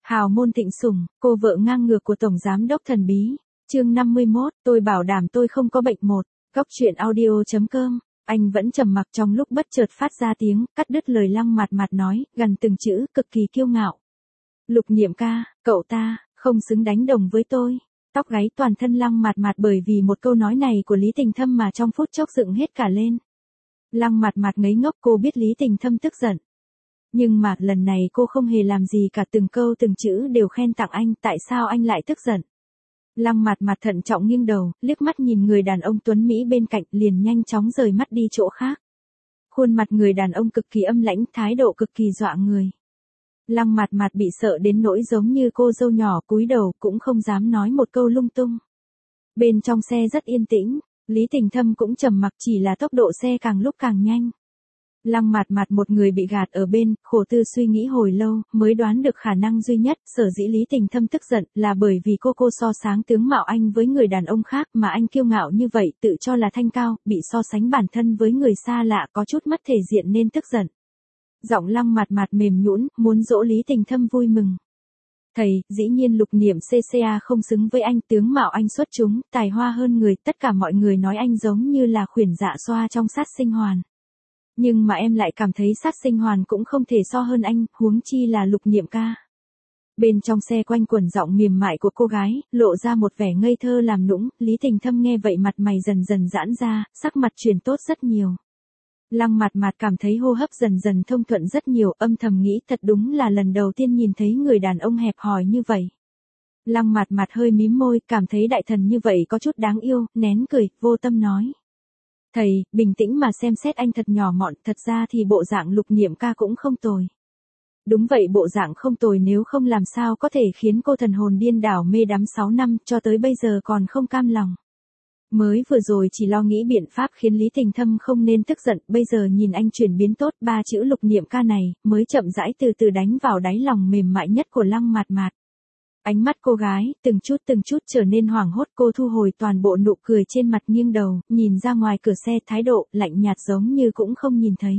Hào môn thịnh sủng, cô vợ ngang ngược của Tổng Giám đốc thần bí. Chương 51, tôi bảo đảm tôi không có bệnh một. Góc truyện audio.com. Anh vẫn trầm mặc trong lúc bất chợt phát ra tiếng, cắt đứt lời Lăng Mạt Mạt nói, gần từng chữ, cực kỳ kiêu ngạo. Lục Niệm ca, cậu ta, không xứng đánh đồng với tôi. Tóc gáy toàn thân Lăng Mạt Mạt bởi vì một câu nói này của Lý Tình Thâm mà trong phút chốc dựng hết cả lên. Lăng Mạt Mạt ngây ngốc, cô biết Lý Tình Thâm tức giận. Nhưng mà lần này cô không hề làm gì cả, từng câu từng chữ đều khen tặng anh, tại sao anh lại tức giận? Lăng Mạt Mạt thận trọng nghiêng đầu, liếc mắt nhìn người đàn ông tuấn Mỹ bên cạnh, liền nhanh chóng rời mắt đi chỗ khác. Khuôn mặt người đàn ông cực kỳ âm lãnh, thái độ cực kỳ dọa người. Lăng Mạt Mạt bị sợ đến nỗi giống như cô dâu nhỏ, cúi đầu cũng không dám nói một câu lung tung. Bên trong xe rất yên tĩnh, Lý Tình Thâm cũng trầm mặc, chỉ là tốc độ xe càng lúc càng nhanh. Lăng Mạt Mạt một người bị gạt ở bên, khổ tư suy nghĩ hồi lâu, mới đoán được khả năng duy nhất, sở dĩ Lý Tình Thâm tức giận, là bởi vì cô so sáng tướng mạo anh với người đàn ông khác, mà anh kiêu ngạo như vậy, tự cho là thanh cao, bị so sánh bản thân với người xa lạ có chút mất thể diện nên tức giận. Giọng Lăng Mạt Mạt mềm nhũn, muốn dỗ Lý Tình Thâm vui mừng. Thầy, dĩ nhiên Lục Niệm CCA không xứng với anh, tướng mạo anh xuất chúng, tài hoa hơn người, tất cả mọi người nói anh giống như là khuyển dạ xoa trong Sát Sinh Hoàn. Nhưng mà em lại cảm thấy Sát Sinh Hoàn cũng không thể so hơn anh, huống chi là Lục Niệm ca. Bên trong xe quanh quẩn giọng mềm mại của cô gái, lộ ra một vẻ ngây thơ làm nũng, Lý Tình Thâm nghe vậy mặt mày dần dần giãn ra, sắc mặt chuyển tốt rất nhiều. Lăng Mạt Mạt cảm thấy hô hấp dần dần thông thuận rất nhiều, âm thầm nghĩ thật đúng là lần đầu tiên nhìn thấy người đàn ông hẹp hòi như vậy. Lăng Mạt Mạt hơi mím môi, cảm thấy đại thần như vậy có chút đáng yêu, nén cười, vô tâm nói. Thầy, bình tĩnh mà xem xét anh thật nhỏ mọn, thật ra thì bộ dạng Lục Niệm ca cũng không tồi. Đúng vậy, bộ dạng không tồi, nếu không làm sao có thể khiến cô thần hồn điên đảo mê đắm 6 năm, cho tới bây giờ còn không cam lòng. Mới vừa rồi chỉ lo nghĩ biện pháp khiến Lý Tình Thâm không nên tức giận, bây giờ nhìn anh chuyển biến tốt, ba chữ Lục Niệm ca này, mới chậm rãi từ từ đánh vào đáy lòng mềm mại nhất của Lăng Mạt Mạt. Ánh mắt cô gái, từng chút trở nên hoảng hốt, cô thu hồi toàn bộ nụ cười trên mặt, nghiêng đầu, nhìn ra ngoài cửa xe, thái độ, lạnh nhạt giống như cũng không nhìn thấy.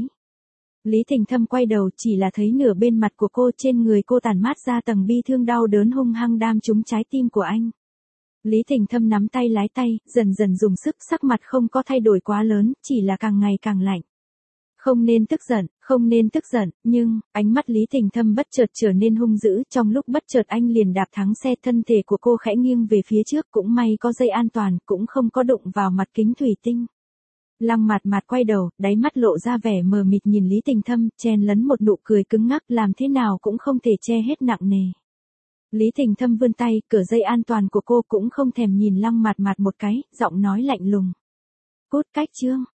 Lý Tình Thâm quay đầu, chỉ là thấy nửa bên mặt của cô, trên người cô tản mát ra tầng bi thương đau đớn hung hăng đam trúng trái tim của anh. Lý Tình Thâm nắm tay lái tay, dần dần dùng sức, sắc mặt không có thay đổi quá lớn, chỉ là càng ngày càng lạnh. Không nên tức giận, nhưng, ánh mắt Lý Tình Thâm bất chợt trở nên hung dữ, trong lúc bất chợt anh liền đạp thắng xe, thân thể của cô khẽ nghiêng về phía trước, cũng may có dây an toàn, cũng không có đụng vào mặt kính thủy tinh. Lăng Mạt Mạt quay đầu, đáy mắt lộ ra vẻ mờ mịt nhìn Lý Tình Thâm, chen lấn một nụ cười cứng ngắc, làm thế nào cũng không thể che hết nặng nề. Lý Tình Thâm vươn tay, cởi dây an toàn của cô, cũng không thèm nhìn Lăng Mạt Mạt một cái, giọng nói lạnh lùng. Cút cách chương.